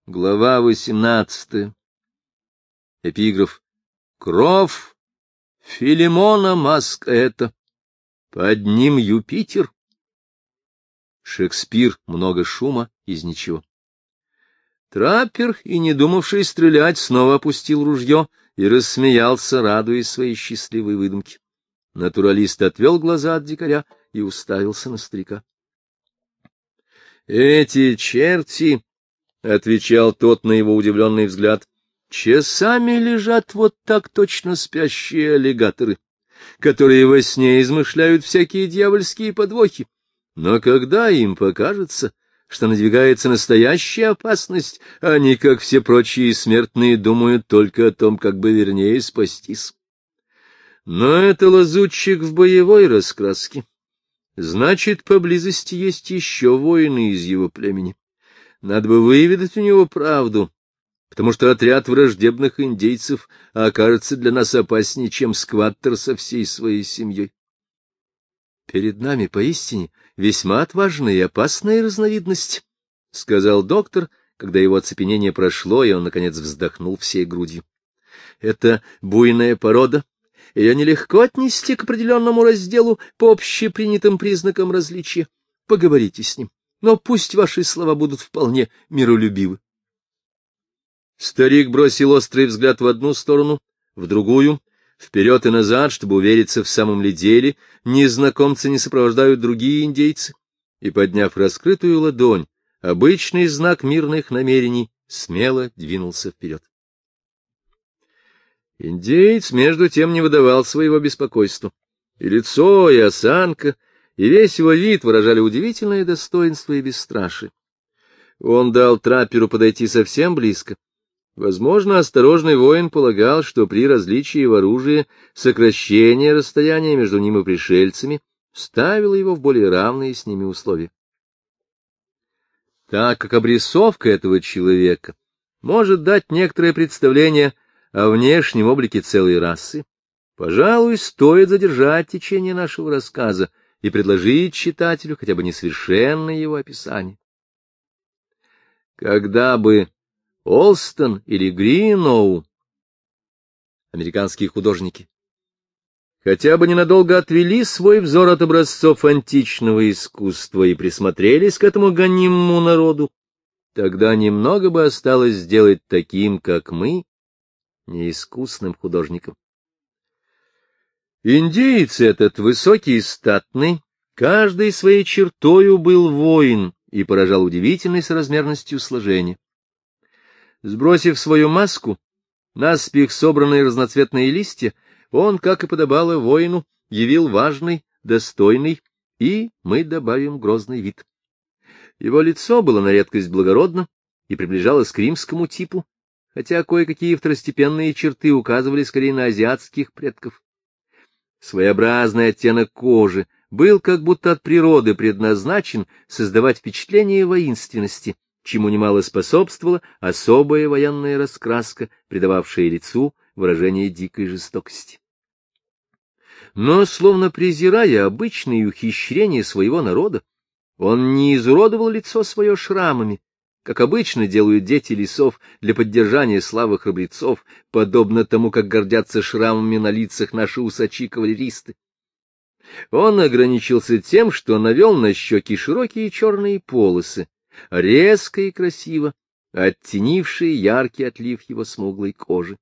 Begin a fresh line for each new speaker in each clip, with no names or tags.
Глава 18. Эпиграф. Кров Филимона маска эта, под ним Юпитер. Шекспир. Много шума из ничего. Траппер, и не думавший стрелять, снова опустил ружье и рассмеялся, радуясь своей счастливой выдумке. Натуралист отвел глаза от дикаря и уставился на старика. — Эти черти, — отвечал тот на его удивленный взгляд, — часами лежат вот так точно спящие аллигаторы, которые во сне измышляют всякие дьявольские подвохи. Но когда им покажется, что надвигается настоящая опасность, они, как все прочие смертные, думают только о том, как бы вернее спастись. Но это лазутчик в боевой раскраске. Значит, поблизости есть еще воины из его племени. Надо бы выведать у него правду, потому что отряд враждебных индейцев окажется для нас опаснее, чем скваттер со всей своей семьей. Перед нами поистине весьма отважная и опасная разновидность, — сказал доктор, когда его оцепенение прошло, и он, наконец, вздохнул всей грудью. Это буйная порода. Ее нелегко отнести к определенному разделу по общепринятым признакам различия. Поговорите с ним, но пусть ваши слова будут вполне миролюбивы. Старик бросил острый взгляд в одну сторону, в другую, вперед и назад, чтобы увериться, в самом ли деле незнакомца не сопровождают другие индейцы, и, подняв раскрытую ладонь, обычный знак мирных намерений, смело двинулся вперед. Индеец, между тем, не выдавал своего беспокойства. И лицо, и осанка, и весь его вид выражали удивительное достоинство и бесстрашие. Он дал трапперу подойти совсем близко. Возможно, осторожный воин полагал, что при различии в оружии сокращение расстояния между ним и пришельцами ставило его в более равные с ними условия. Так как обрисовка этого человека может дать некоторое представление о внешнем облике целой расы, пожалуй, стоит задержать течение нашего рассказа и предложить читателю хотя бы несовершенное его описание. Когда бы Олстон или Гриноу, американские художники, хотя бы ненадолго отвели свой взор от образцов античного искусства и присмотрелись к этому гонимому народу, тогда немного бы осталось сделать таким, как мы, неискусным художником. Индеец этот, высокий и статный, каждой своей чертою был воин и поражал удивительной соразмерностью сложения. Сбросив свою маску, наспех собранные разноцветные листья, он, как и подобало воину, явил важный, достойный и, мы добавим, грозный вид. Его лицо было на редкость благородно и приближалось к римскому типу, хотя кое-какие второстепенные черты указывали скорее на азиатских предков. Своеобразный оттенок кожи был как будто от природы предназначен создавать впечатление воинственности, чему немало способствовала особая военная раскраска, придававшая лицу выражение дикой жестокости. Но, словно презирая обычные ухищрения своего народа, он не изуродовал лицо свое шрамами, как обычно делают дети лесов для поддержания славы храбрецов, подобно тому, как гордятся шрамами на лицах наши усачи-кавалеристы. Он ограничился тем, что навел на щеки широкие черные полосы, резко и красиво оттенившие яркий отлив его смуглой кожи.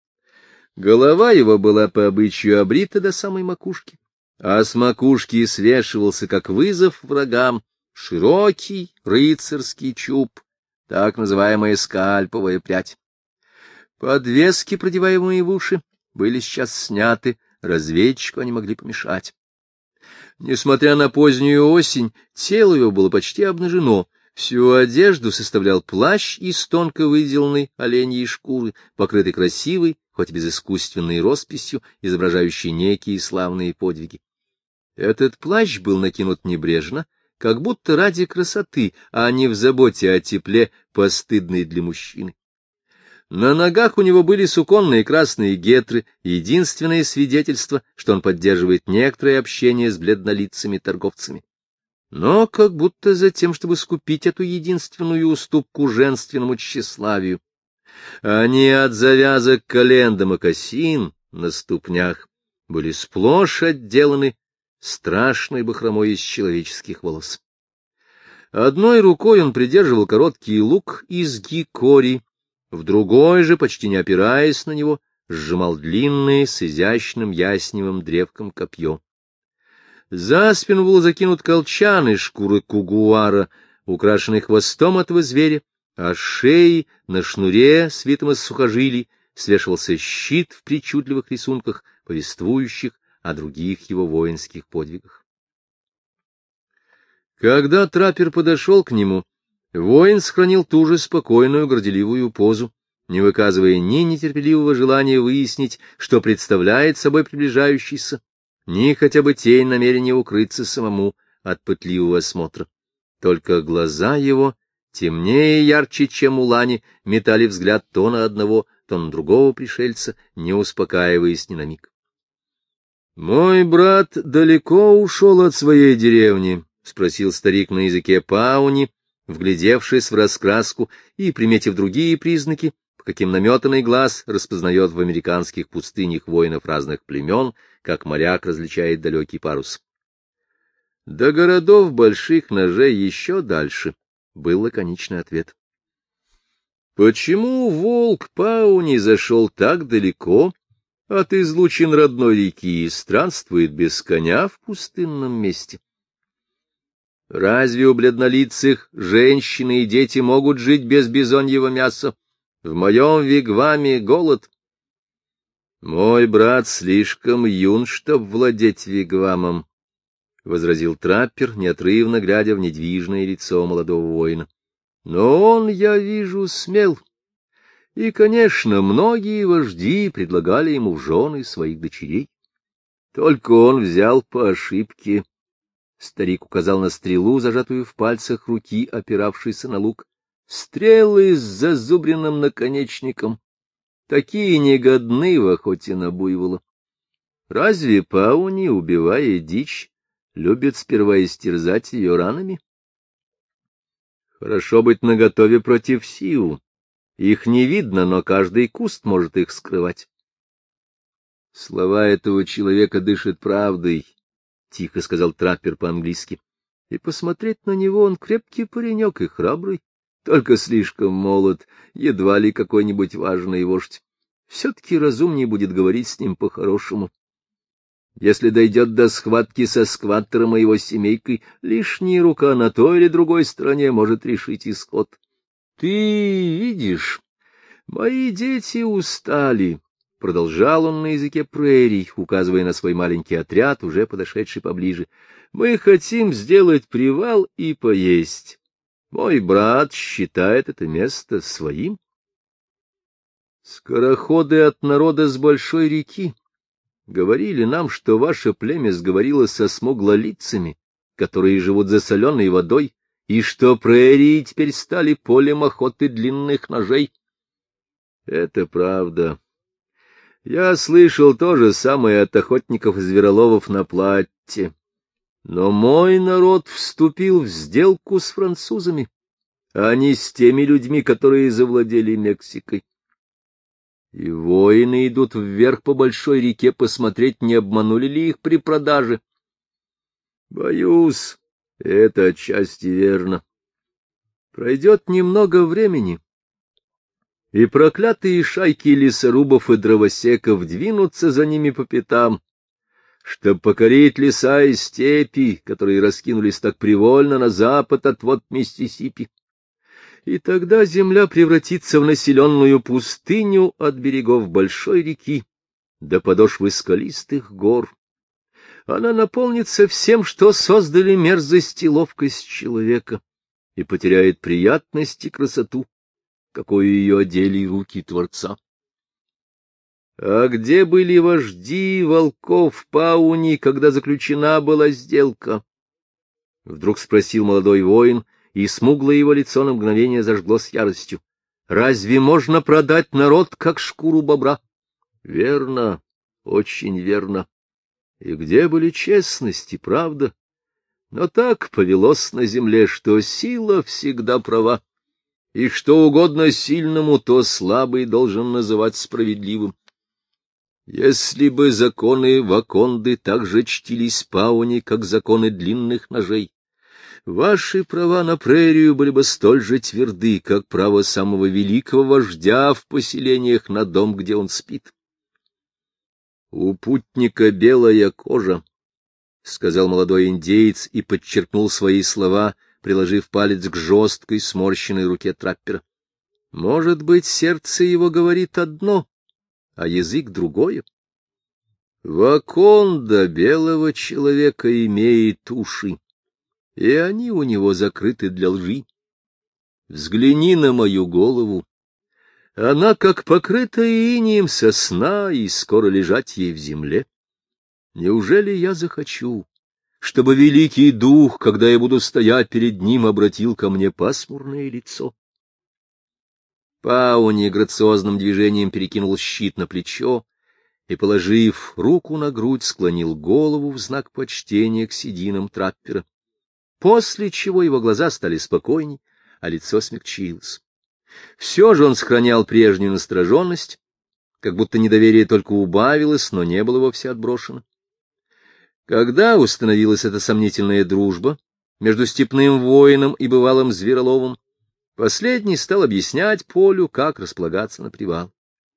Голова его была по обычаю обрита до самой макушки, а с макушки свешивался, как вызов врагам, широкий рыцарский чуб, так называемая скальповая прядь. Подвески, продеваемые в уши, были сейчас сняты, разведчику они могли помешать. Несмотря на позднюю осень, тело его было почти обнажено, всю одежду составлял плащ из тонко выделанной оленьей шкуры, покрытый красивой, хоть без искусственной росписью, изображающей некие славные подвиги. Этот плащ был накинут небрежно, как будто ради красоты, а не в заботе о тепле, постыдной для мужчины. На ногах у него были суконные красные гетры, единственное свидетельство, что он поддерживает некоторое общение с бледнолицами торговцами. но как будто за тем, чтобы скупить эту единственную уступку женственному тщеславию. Они от завязок колен до мокасин на ступнях были сплошь отделаны страшной бахромой из человеческих волос. Одной рукой он придерживал короткий лук из гикори, в другой же, почти не опираясь на него, сжимал длинное с изящным ясневым древком копье. За спину был закинут колчан из шкуры кугуара, украшенный хвостом этого зверя, а с шеи на шнуре, свитом из сухожилий, свешивался щит в причудливых рисунках, повествующих о других его воинских подвигах. Когда траппер подошел к нему, воин сохранил ту же спокойную, горделивую позу, не выказывая ни нетерпеливого желания выяснить, что представляет собой приближающийся, ни хотя бы тень намерения укрыться самому от пытливого осмотра. Только глаза его, темнее и ярче, чем у лани, метали взгляд то на одного, то на другого пришельца, не успокаиваясь ни на миг. — Мой брат далеко ушел от своей деревни? — спросил старик на языке пауни, вглядевшись в раскраску и приметив другие признаки, по каким наметанный глаз распознает в американских пустынях воинов разных племен, как моряк различает далекий парус. — До городов больших ножей еще дальше, — был лаконичный ответ. — Почему волк пауни зашел так далеко от излучин родной реки и странствует без коня в пустынном месте? Разве у бледнолицых женщины и дети могут жить без бизоньего мяса? В моем вигваме голод. Мой брат слишком юн, чтоб владеть вигвамом, — возразил траппер, неотрывно глядя в недвижное лицо молодого воина. Но он, я вижу, смел. И, конечно, многие вожди предлагали ему в жены своих дочерей. Только он взял по ошибке. Старик указал на стрелу, зажатую в пальцах руки, опиравшейся на лук. Стрелы с зазубренным наконечником. Такие негодны в охоте на буйвола. Разве пауни, убивая дичь, любят сперва истерзать ее ранами? Хорошо быть наготове против сиу. Их не видно, но каждый куст может их скрывать. Слова этого человека дышат правдой, — тихо сказал траппер по-английски. И посмотреть на него он крепкий паренек и храбрый, только слишком молод, едва ли какой-нибудь важный вождь. Все-таки разумнее будет говорить с ним по-хорошему. Если дойдет до схватки со скваттером и его семейкой, лишняя рука на той или другой стороне может решить исход. Ты видишь, мои дети устали, — продолжал он на языке прерий, указывая на свой маленький отряд, уже подошедший поближе. Мы хотим сделать привал и поесть. Мой брат считает это место своим. Скороходы от народа с большой реки говорили нам, что ваше племя сговорило со смуглолицами, которые живут за соленой водой, и что прерии теперь стали полем охоты длинных ножей. Это правда. Я слышал то же самое от охотников и звероловов на Платте. Но мой народ вступил в сделку с французами, а не с теми людьми, которые завладели Мексикой. И воины идут вверх по большой реке посмотреть, не обманули ли их при продаже. Боюсь, это отчасти верно. Пройдет немного времени, и проклятые шайки лесорубов и дровосеков двинутся за ними по пятам, чтобы покорить леса и степи, которые раскинулись так привольно на запад от вод Миссисипи. И тогда земля превратится в населенную пустыню от берегов большой реки до подошвы скалистых гор. Она наполнится всем, что создали мерзость и ловкость человека, и потеряет приятность и красоту, какой ее одели руки Творца. А где были вожди волков Пауни, когда заключена была сделка? Вдруг спросил молодой воин, и смуглое его лицо на мгновение зажглось яростью. Разве можно продать народ, как шкуру бобра? Верно, очень верно. И где были честность и правда? Но так повелось на земле, что сила всегда права, и что угодно сильному, то слабый должен называть справедливым. Если бы законы Ваконды так же чтились Пауни, как законы длинных ножей, ваши права на прерию были бы столь же тверды, как право самого великого вождя в поселениях на дом, где он спит. У путника белая кожа, — сказал молодой индеец и подчеркнул свои слова, приложив палец к жесткой сморщенной руке траппера. Может быть, сердце его говорит одно, а язык другое. Ваконда белого человека имеет уши, и они у него закрыты для лжи. Взгляни на мою голову. Она как покрытая инеем сосна, и скоро лежать ей в земле. Неужели я захочу, чтобы великий дух, когда я буду стоять перед ним, обратил ко мне пасмурное лицо? Пауни грациозным движением перекинул щит на плечо и, положив руку на грудь, склонил голову в знак почтения к сединам траппера, после чего его глаза стали спокойней, а лицо смягчилось. Все же он сохранял прежнюю настороженность, как будто недоверие только убавилось, но не было вовсе отброшено. Когда установилась эта сомнительная дружба между степным воином и бывалым звероловом, последний стал объяснять Полю, как располагаться на привал.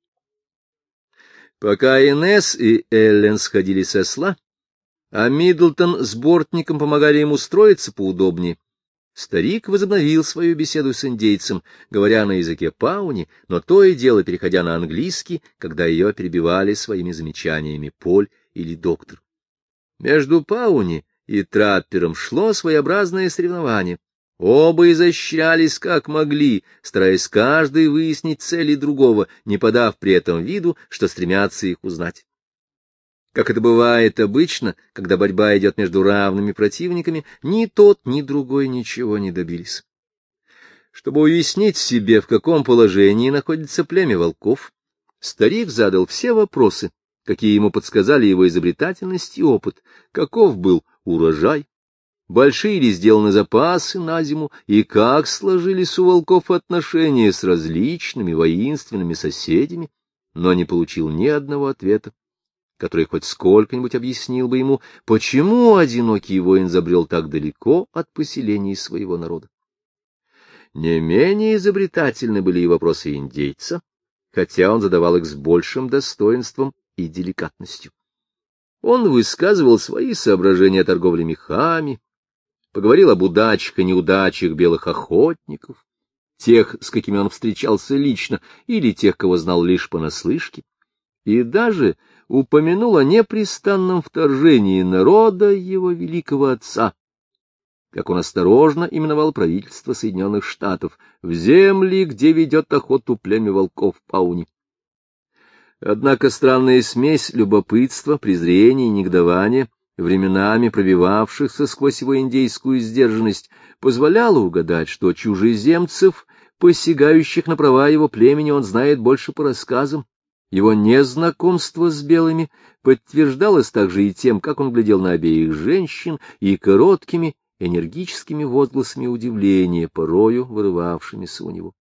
Пока Инесс и Эллен сходили с осла, а Миддлтон с бортником помогали им устроиться поудобнее, старик возобновил свою беседу с индейцем, говоря на языке Пауни, но то и дело переходя на английский, когда ее перебивали своими замечаниями Поль или доктор. Между Пауни и траппером шло своеобразное соревнование. Оба изощрялись как могли, стараясь каждый выяснить цели другого, не подав при этом виду, что стремятся их узнать. Как это бывает обычно, когда борьба идет между равными противниками, ни тот, ни другой ничего не добились. Чтобы уяснить себе, в каком положении находится племя волков, старик задал все вопросы, какие ему подсказали его изобретательность и опыт, каков был урожай, большие ли сделаны запасы на зиму, и как сложились у волков отношения с различными воинственными соседями, но не получил ни одного ответа, который хоть сколько-нибудь объяснил бы ему, почему одинокий воин забрел так далеко от поселений своего народа. Не менее изобретательны были и вопросы индейца, хотя он задавал их с большим достоинством и деликатностью. Он высказывал свои соображения о торговле мехами, поговорил об удачах и неудачах белых охотников, тех, с какими он встречался лично, или тех, кого знал лишь понаслышке, и даже упомянул о непрестанном вторжении народа его великого отца, как он осторожно именовал правительство Соединенных Штатов, в земли, где ведет охоту племя волков Пауни. Однако странная смесь любопытства, презрения и негодования, временами пробивавшихся сквозь его индейскую сдержанность, позволяла угадать, что чужеземцев, посягающих на права его племени, он знает больше по рассказам. Его незнакомство с белыми подтверждалось также и тем, как он глядел на обеих женщин, и короткими, энергическими возгласами удивления, порою вырывавшимися у него.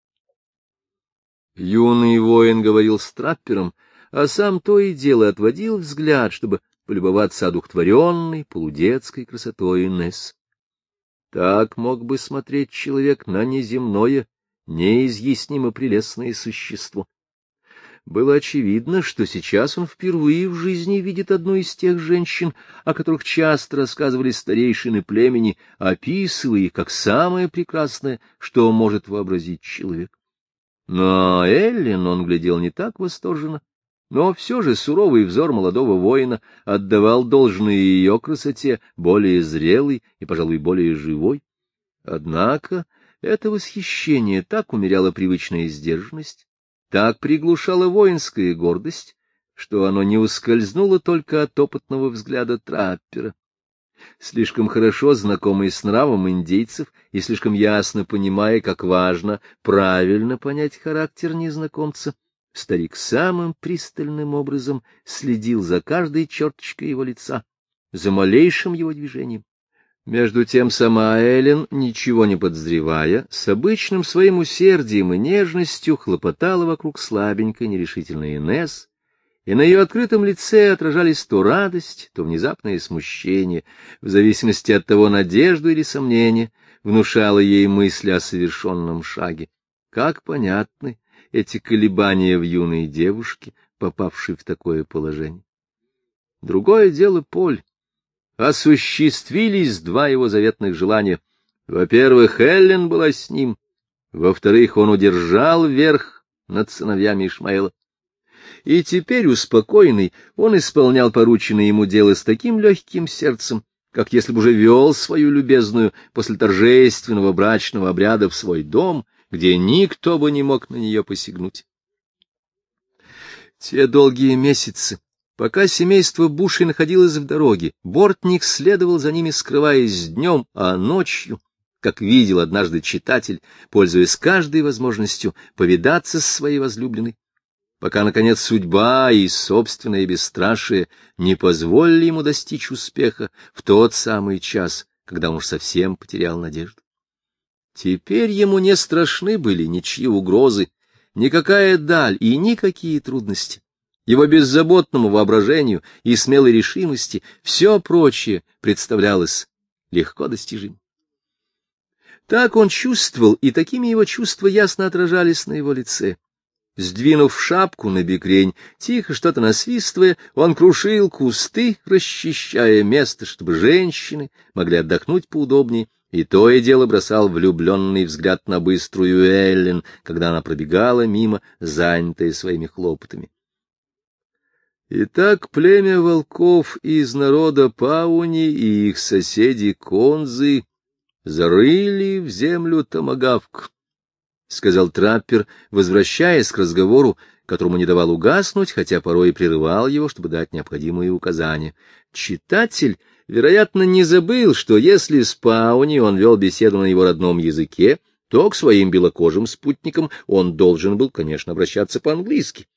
Юный воин говорил с траппером, а сам то и дело отводил взгляд, чтобы полюбоваться одухотворенной, полудетской красотой Инесс. Так мог бы смотреть человек на неземное, неизъяснимо прелестное существо. Было очевидно, что сейчас он впервые в жизни видит одну из тех женщин, о которых часто рассказывали старейшины племени, описывая их как самое прекрасное, что может вообразить человек. Но Эллен он глядел не так восторженно, но все же суровый взор молодого воина отдавал должное ее красоте, более зрелой и, пожалуй, более живой. Однако это восхищение так умеряло привычная сдержанность, так приглушала воинская гордость, что оно не ускользнуло только от опытного взгляда траппера. Слишком хорошо знакомый с нравом индейцев и слишком ясно понимая, как важно правильно понять характер незнакомца, старик самым пристальным образом следил за каждой черточкой его лица, за малейшим его движением. Между тем сама Эллен, ничего не подозревая, с обычным своим усердием и нежностью хлопотала вокруг слабенькой нерешительной Инесс, и на ее открытом лице отражались то радость, то внезапное смущение, в зависимости от того, надежду или сомнение внушала ей мысль о совершенном шаге. Как понятны эти колебания в юной девушке, попавшей в такое положение. Другое дело Поль. Осуществились два его заветных желания. Во-первых, Эллен была с ним. Во-вторых, он удержал верх над сыновьями Ишмаэла. И теперь, успокоенный, он исполнял порученное ему дело с таким легким сердцем, как если бы уже вел свою любезную после торжественного брачного обряда в свой дом, где никто бы не мог на нее посягнуть. Те долгие месяцы, пока семейство Бушей находилось в дороге, Бортник следовал за ними, скрываясь днем, а ночью, как видел однажды читатель, пользуясь каждой возможностью повидаться с своей возлюбленной, пока, наконец, судьба и собственное бесстрашие не позволили ему достичь успеха в тот самый час, когда он уж совсем потерял надежду. Теперь ему не страшны были ничьи угрозы, никакая даль и никакие трудности. Его беззаботному воображению и смелой решимости все прочее представлялось легко достижимым. Так он чувствовал, и такими его чувства ясно отражались на его лице. Сдвинув шапку на бекрень, тихо что-то насвистывая, он крушил кусты, расчищая место, чтобы женщины могли отдохнуть поудобнее, и то и дело бросал влюбленный взгляд на быструю Эллен, когда она пробегала мимо, занятая своими хлопотами. Итак, племя волков из народа Пауни и их соседи Конзы зарыли в землю томагавк, — сказал траппер, возвращаясь к разговору, которому не давал угаснуть, хотя порой и прерывал его, чтобы дать необходимые указания. Читатель, вероятно, не забыл, что если с Пауни он вел беседу на его родном языке, то к своим белокожим спутникам он должен был, конечно, обращаться по-английски.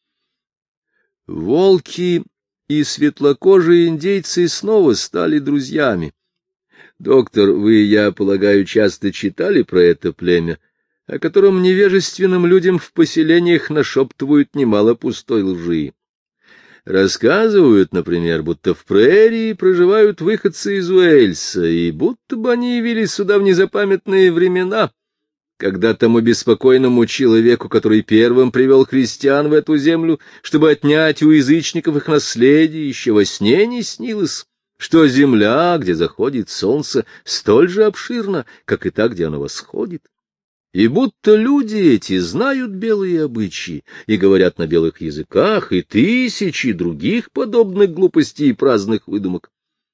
Волки и светлокожие индейцы снова стали друзьями. Доктор, вы, я полагаю, часто читали про это племя, о котором невежественным людям в поселениях нашептывают немало пустой лжи. Рассказывают, например, будто в прерии проживают выходцы из Уэльса, и будто бы они явились сюда в незапамятные времена, когда тому беспокойному человеку, который первым привел христиан в эту землю, чтобы отнять у язычников их наследие, еще во сне не снилось, что земля, где заходит солнце, столь же обширна, как и та, где оно восходит. И будто люди эти знают белые обычаи и говорят на белых языках, и тысячи других подобных глупостей и праздных выдумок.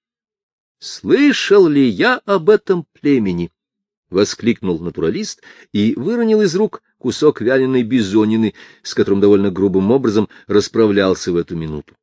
«Слышал ли я об этом племени?» — воскликнул натуралист и выронил из рук кусок вяленой бизонины, с которым довольно грубым образом расправлялся в эту минуту.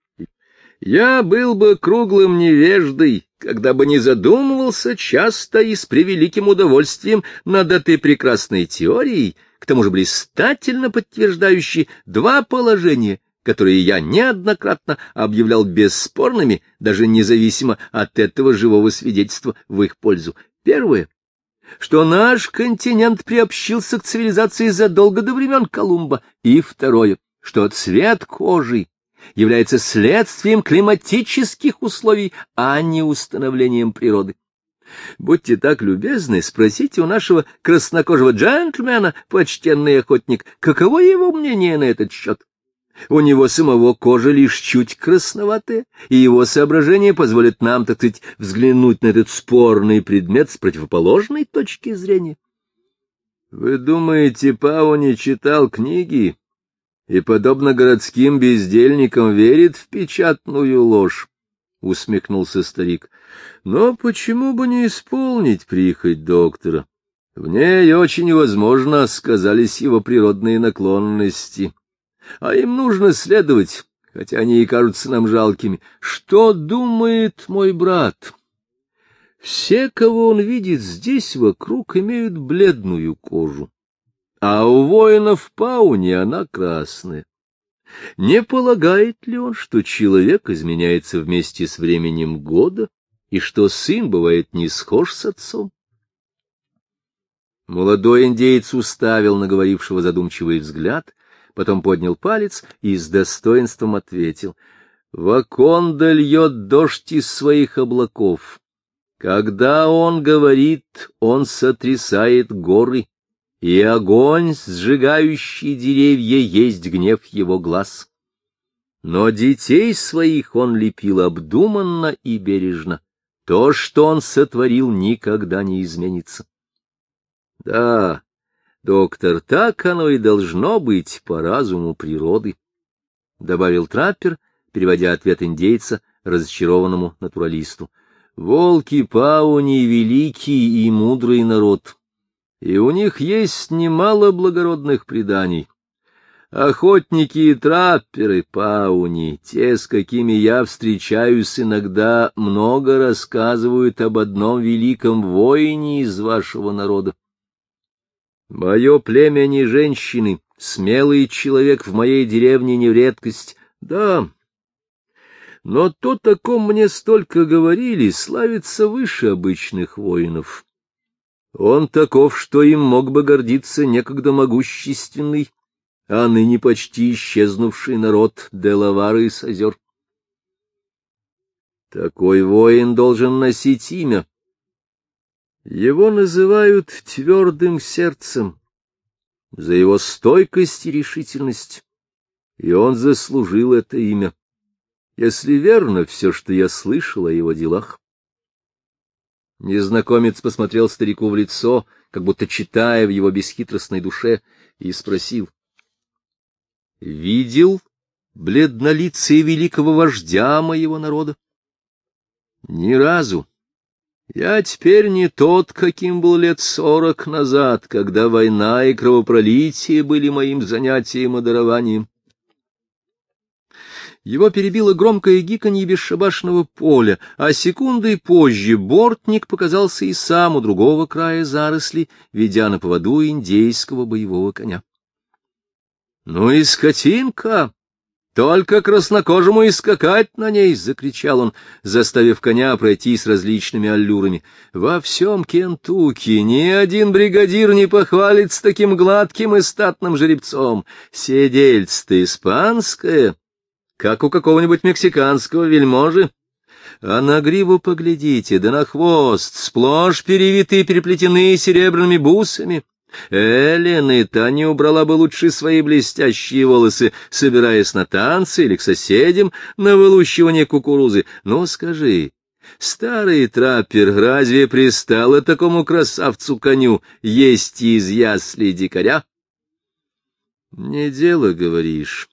«Я был бы круглым невеждой, когда бы не задумывался часто и с превеликим удовольствием над этой прекрасной теорией, к тому же блистательно подтверждающей два положения, которые я неоднократно объявлял бесспорными, даже независимо от этого живого свидетельства в их пользу. Первое, что наш континент приобщился к цивилизации задолго до времен Колумба, и второе, что цвет кожи является следствием климатических условий, а не установлением природы. Будьте так любезны, спросите у нашего краснокожего джентльмена, почтенный охотник, каково его мнение на этот счет. У него самого кожа лишь чуть красноватая, и его соображения позволят нам, так сказать, взглянуть на этот спорный предмет с противоположной точки зрения. Вы думаете, Пауни читал книги и, подобно городским бездельникам, верит в печатную ложь? — усмехнулся старик. — Но почему бы не исполнить прихоть доктора? В ней очень возможно сказались его природные наклонности. А им нужно следовать, хотя они и кажутся нам жалкими. Что думает мой брат? Все, кого он видит здесь вокруг, имеют бледную кожу, а у воинов Пауни она красная. Не полагает ли он, что человек изменяется вместе с временем года, и что сын бывает не схож с отцом. Молодой индеец уставил на говорившего задумчивый взгляд, потом поднял палец и с достоинством ответил: «Ваконда льет дождь из своих облаков. Когда он говорит, он сотрясает горы, и огонь, сжигающий деревья, есть гнев его глаз. Но детей своих он лепил обдуманно и бережно. То, что он сотворил, никогда не изменится». Да, доктор, так оно и должно быть по разуму природы, — добавил траппер, переводя ответ индейца разочарованному натуралисту. Волки Пауни — великий и мудрый народ, и у них есть немало благородных преданий. Охотники и трапперы Пауни, те, с какими я встречаюсь иногда, много рассказывают об одном великом воине из вашего народа. Мое племя не женщины, смелый человек в моей деревне не в редкость, да. Но то, о ком мне столько говорили, славится выше обычных воинов. Он таков, что им мог бы гордиться некогда могущественный, а ныне почти исчезнувший народ Делавары с озер. Такой воин должен носить имя. Его называют твердым сердцем за его стойкость и решительность, и он заслужил это имя, если верно все, что я слышал о его делах. Незнакомец посмотрел старику в лицо, как будто читая в его бесхитростной душе, и спросил: — Видел бледнолицее великого вождя моего народа? — Ни разу. Я теперь не тот, каким был лет 40 назад, когда война и кровопролитие были моим занятием и дарованием. Его перебило громкое гиканье бесшабашного поля, а секундой позже бортник показался и сам у другого края заросли, ведя на поводу индейского боевого коня. — Ну и скотинка! Только краснокожему и скакать на ней! — закричал он, заставив коня пройти с различными аллюрами. — Во всем Кентукки ни один бригадир не похвалится таким гладким и статным жеребцом. Седельце-то испанское, как у какого-нибудь мексиканского вельможи. А на гриву поглядите, да на хвост, сплошь перевиты и переплетены серебряными бусами. Эллен и та не убрала бы лучше свои блестящие волосы, собираясь на танцы или к соседям на вылущивание кукурузы. Ну, скажи, старый траппер, разве пристало такому красавцу-коню есть из ясли дикаря? Не дело, говоришь.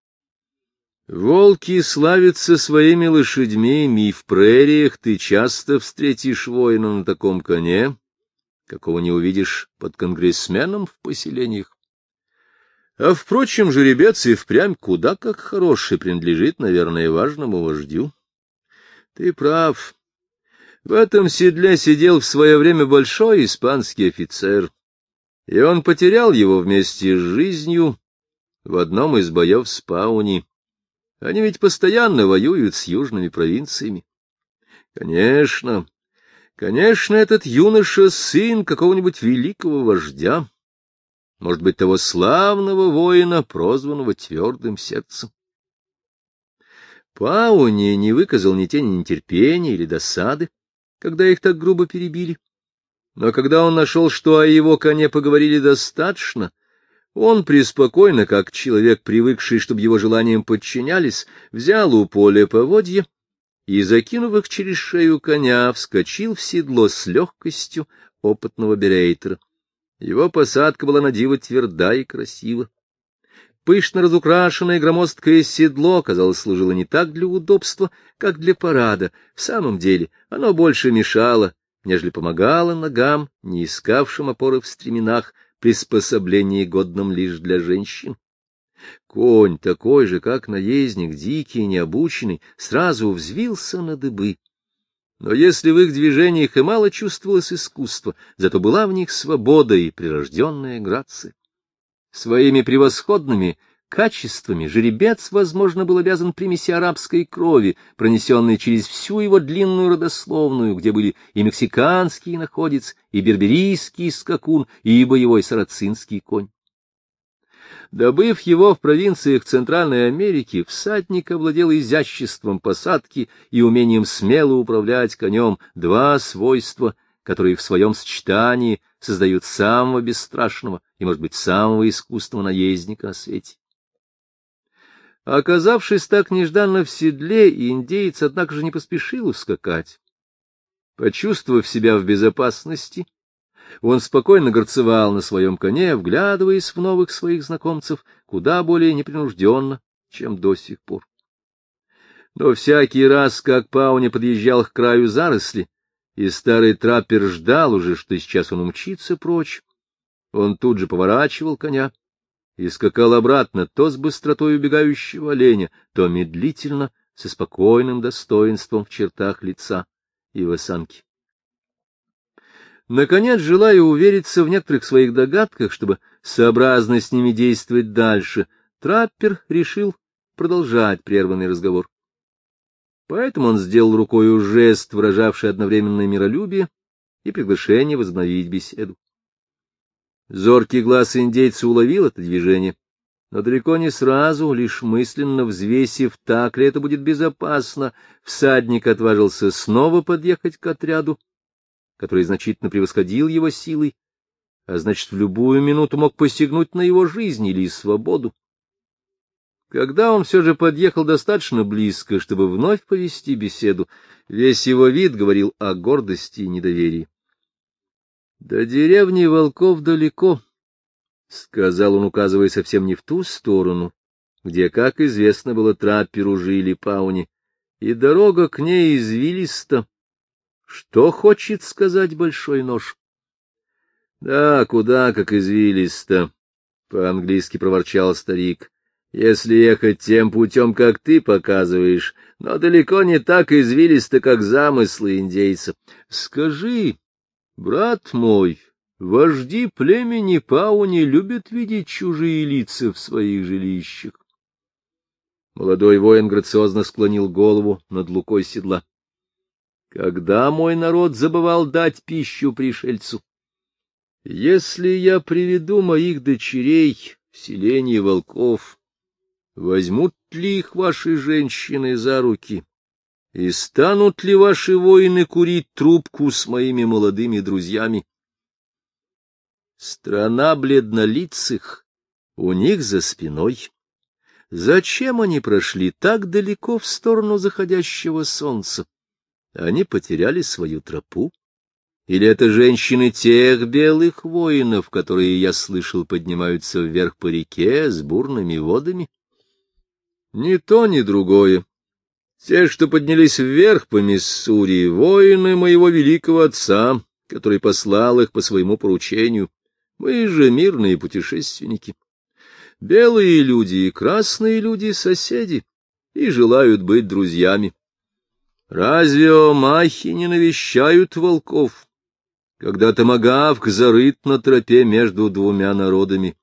Волки славятся своими лошадьми, и в прериях ты часто встретишь воина на таком коне, какого не увидишь под конгрессменом в поселениях. А, впрочем, жеребец и впрямь куда как хороший, принадлежит, наверное, важному вождю. Ты прав. В этом седле сидел в свое время большой испанский офицер, и он потерял его вместе с жизнью в одном из боев с Пауни. Они ведь постоянно воюют с южными провинциями. Конечно, этот юноша — сын какого-нибудь великого вождя, может быть, того славного воина, прозванного Твердым сердцем. Пауни не выказал ни тени нетерпения или досады, когда их так грубо перебили. Но когда он нашел, что о его коне поговорили достаточно, он преспокойно, как человек, привыкший, чтобы его желаниям подчинялись, взял у поля поводья и, закинув их через шею коня, вскочил в седло с легкостью опытного берейтера. Его посадка была надиво тверда и красива. Пышно разукрашенное громоздкое седло, казалось, служило не так для удобства, как для парада. В самом деле оно больше мешало, нежели помогало ногам, не искавшим опоры в стременах, приспособлении, годном лишь для женщин. Конь, такой же, как наездник, дикий и необученный, сразу взвился на дыбы. Но если в их движениях и мало чувствовалось искусство, зато была в них свобода и прирожденная грация. Своими превосходными качествами жеребец, возможно, был обязан примеси арабской крови, пронесенной через всю его длинную родословную, где были и мексиканский находец, и берберийский скакун, и боевой сарацинский конь. Добыв его в провинциях Центральной Америки, всадник овладел изяществом посадки и умением смело управлять конем, два свойства, которые в своем сочетании создают самого бесстрашного и, может быть, самого искусного наездника на свете. Оказавшись так нежданно в седле, индеец, однако же, не поспешил ускакать. Почувствовав себя в безопасности, он спокойно горцевал на своем коне, вглядываясь в новых своих знакомцев куда более непринужденно, чем до сих пор. Но всякий раз, как Пауни подъезжал к краю заросли, и старый траппер ждал уже, что сейчас он умчится прочь, он тут же поворачивал коня и скакал обратно то с быстротой убегающего оленя, то медлительно, со спокойным достоинством в чертах лица и в осанке. Наконец, желая увериться в некоторых своих догадках, чтобы сообразно с ними действовать дальше, траппер решил продолжать прерванный разговор. Поэтому он сделал рукою жест, выражавший одновременно миролюбие и приглашение возобновить беседу. Зоркий глаз индейца уловил это движение, но далеко не сразу, лишь мысленно взвесив, так ли это будет безопасно, всадник отважился снова подъехать к отряду, который значительно превосходил его силой, а значит, в любую минуту мог посягнуть на его жизнь или свободу. Когда он все же подъехал достаточно близко, чтобы вновь повести беседу, весь его вид говорил о гордости и недоверии. — До деревни волков далеко, — сказал он, указывая совсем не в ту сторону, где, как известно было, трапперу жили Пауни, — и дорога к ней извилиста. Что хочет сказать большой нож? — Да, куда как извилисто, — по-английски проворчал старик, — если ехать тем путем, как ты показываешь, но далеко не так извилисто, как замыслы индейца. Скажи, брат мой, вожди племени Пауни любят видеть чужие лица в своих жилищах. Молодой воин грациозно склонил голову над лукой седла. Когда мой народ забывал дать пищу пришельцу? Если я приведу моих дочерей в селение волков, возьмут ли их ваши женщины за руки, и станут ли ваши воины курить трубку с моими молодыми друзьями? Страна бледнолицых у них за спиной. Зачем они прошли так далеко в сторону заходящего солнца? Они потеряли свою тропу? Или это женщины тех белых воинов, которые, я слышал, поднимаются вверх по реке с бурными водами? Ни то, ни другое. Те, что поднялись вверх по Миссури, воины моего великого отца, который послал их по своему поручению. Мы же мирные путешественники. Белые люди и красные люди — соседи, и желают быть друзьями. Разве омахи не навещают волков, когда томагавк зарыт на тропе между двумя народами?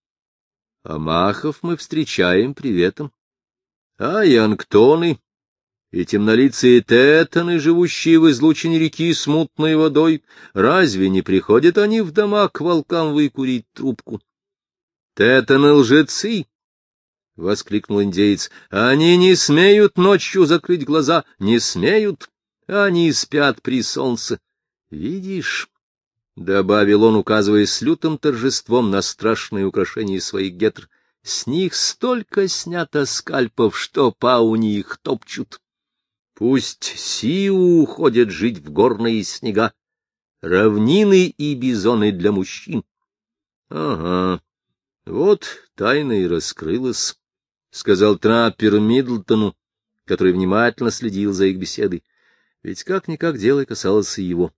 Омахов мы встречаем приветом. А янктоны и темнолицые тетаны, живущие в излучине реки с мутной водой, разве не приходят они в дома к волкам выкурить трубку? Тетаны-лжецы! — воскликнул индеец. — Они не смеют ночью закрыть глаза, не смеют, они спят при солнце. Видишь, — добавил он, указывая с лютым торжеством на страшные украшения своих гетр, — с них столько снято скальпов, что пауни их топчут. Пусть сиу уходят жить в горные снега, равнины и бизоны для мужчин. Ага, вот тайна и раскрылась, — сказал траппер Миддлтону, который внимательно следил за их беседой. Ведь как-никак дело касалось и его.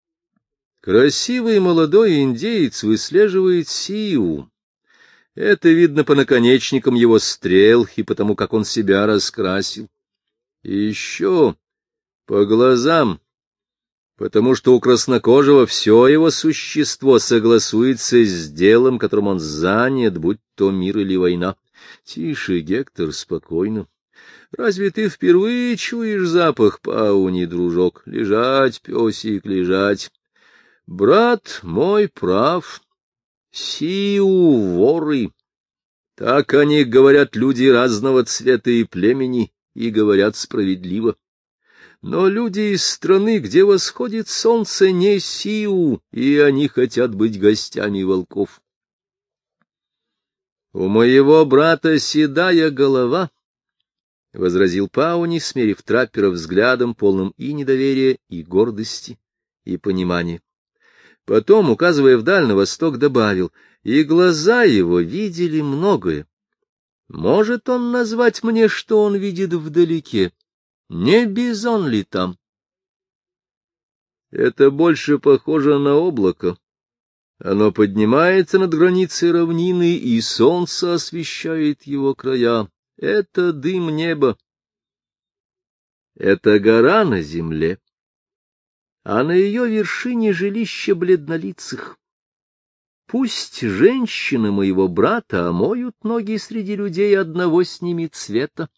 Красивый молодой индеец выслеживает сиу. Это видно по наконечникам его стрел и потому, как он себя раскрасил. И еще по глазам, потому что у краснокожего все его существо согласуется с делом, которым он занят, будь то мир или война. — Тише, Гектор, спокойно. Разве ты впервые чуешь запах пауни, дружок? Лежать, песик, лежать. Брат мой прав. Сиу воры. Так о них говорят люди разного цвета и племени, и говорят справедливо. Но люди из страны, где восходит солнце, не сиу, и они хотят быть гостями волков. — У моего брата седая голова, — возразил Пауни, смерив траппера взглядом, полным и недоверия, и гордости, и понимания. Потом, указывая вдаль на восток, добавил: — и глаза его видели многое. Может он назвать мне, что он видит вдалеке? Не бизон ли там? Это больше похоже на облако. Оно поднимается над границей равнины, и солнце освещает его края. Это дым неба. Это гора на земле, а на ее вершине жилище бледнолицых. Пусть женщины моего брата омоют ноги среди людей одного с ними цвета.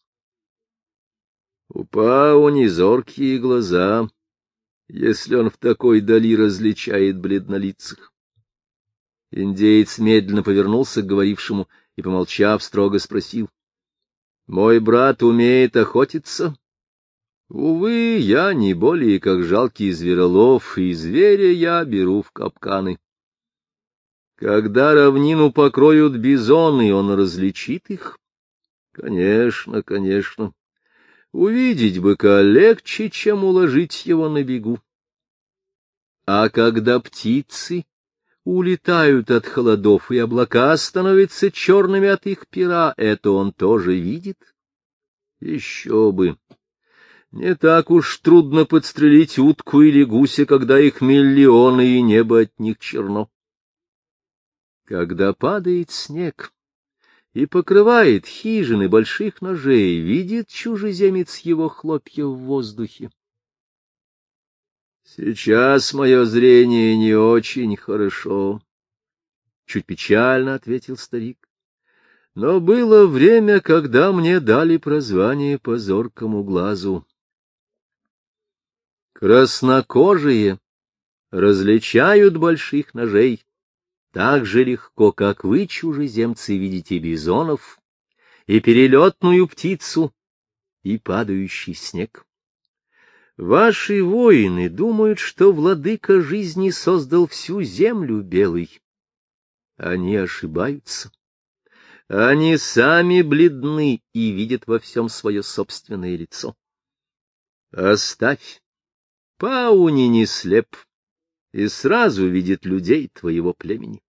У Пауни зоркие глаза, если он в такой дали различает бледнолицых. Индеец медленно повернулся к говорившему и, помолчав, строго спросил: — Мой брат умеет охотиться? Увы, я не более как жалкий зверолов, и зверя я беру в капканы. Когда равнину покроют бизоны, он различит их? Конечно, конечно. Увидеть быка легче, чем уложить его на бегу. А когда птицы улетают от холодов, и облака становятся черными от их пера, это он тоже видит? Еще бы! Не так уж трудно подстрелить утку или гуся, когда их миллионы, и небо от них черно. Когда падает снег и покрывает хижины больших ножей, видит чужеземец его хлопья в воздухе. Сейчас мое зрение не очень хорошо, — чуть печально ответил старик. Но было время, когда мне дали прозвание по зоркому глазу. Краснокожие различают больших ножей так же легко, как вы, чужеземцы, видите бизонов и перелетную птицу, и падающий снег. Ваши воины думают, что владыка жизни создал всю землю белой. Они ошибаются. Они сами бледны и видят во всем свое собственное лицо. Оставь. Пауни не слеп и сразу видит людей твоего племени.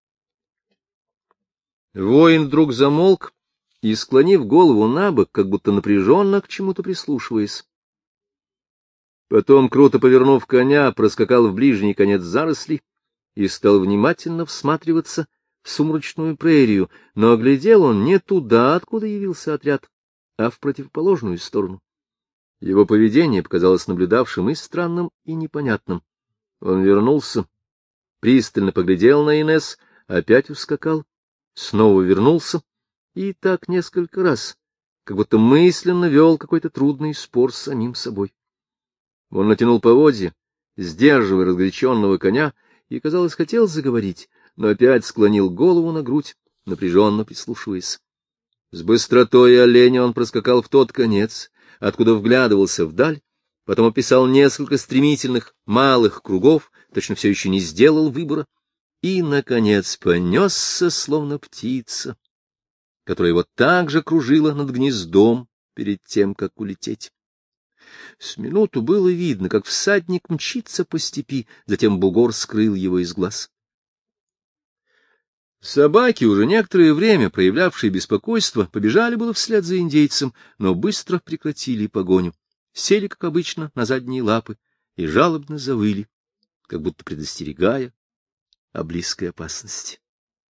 Воин вдруг замолк и, склонив голову набок, как будто напряженно к чему-то прислушиваясь. Потом, круто повернув коня, проскакал в ближний конец зарослей и стал внимательно всматриваться в сумрачную прерию, но глядел он не туда, откуда явился отряд, а в противоположную сторону. Его поведение показалось наблюдавшим и странным, и непонятным. Он вернулся, пристально поглядел на Инесс, опять ускакал, снова вернулся, и так несколько раз, как будто мысленно вел какой-то трудный спор с самим собой. Он натянул поводья, сдерживая разгоряченного коня, и, казалось, хотел заговорить, но опять склонил голову на грудь, напряженно прислушиваясь. С быстротой оленя он проскакал в тот конец, откуда вглядывался вдаль, потом описал несколько стремительных малых кругов, точно все еще не сделал выбора, и, наконец, понесся, словно птица, которая вот так же кружила над гнездом перед тем, как улететь. С минуту было видно, как всадник мчится по степи, затем бугор скрыл его из глаз. Собаки, уже некоторое время проявлявшие беспокойство, побежали было вслед за индейцем, но быстро прекратили погоню, сели, как обычно, на задние лапы и жалобно завыли, как будто предостерегая о близкой опасности.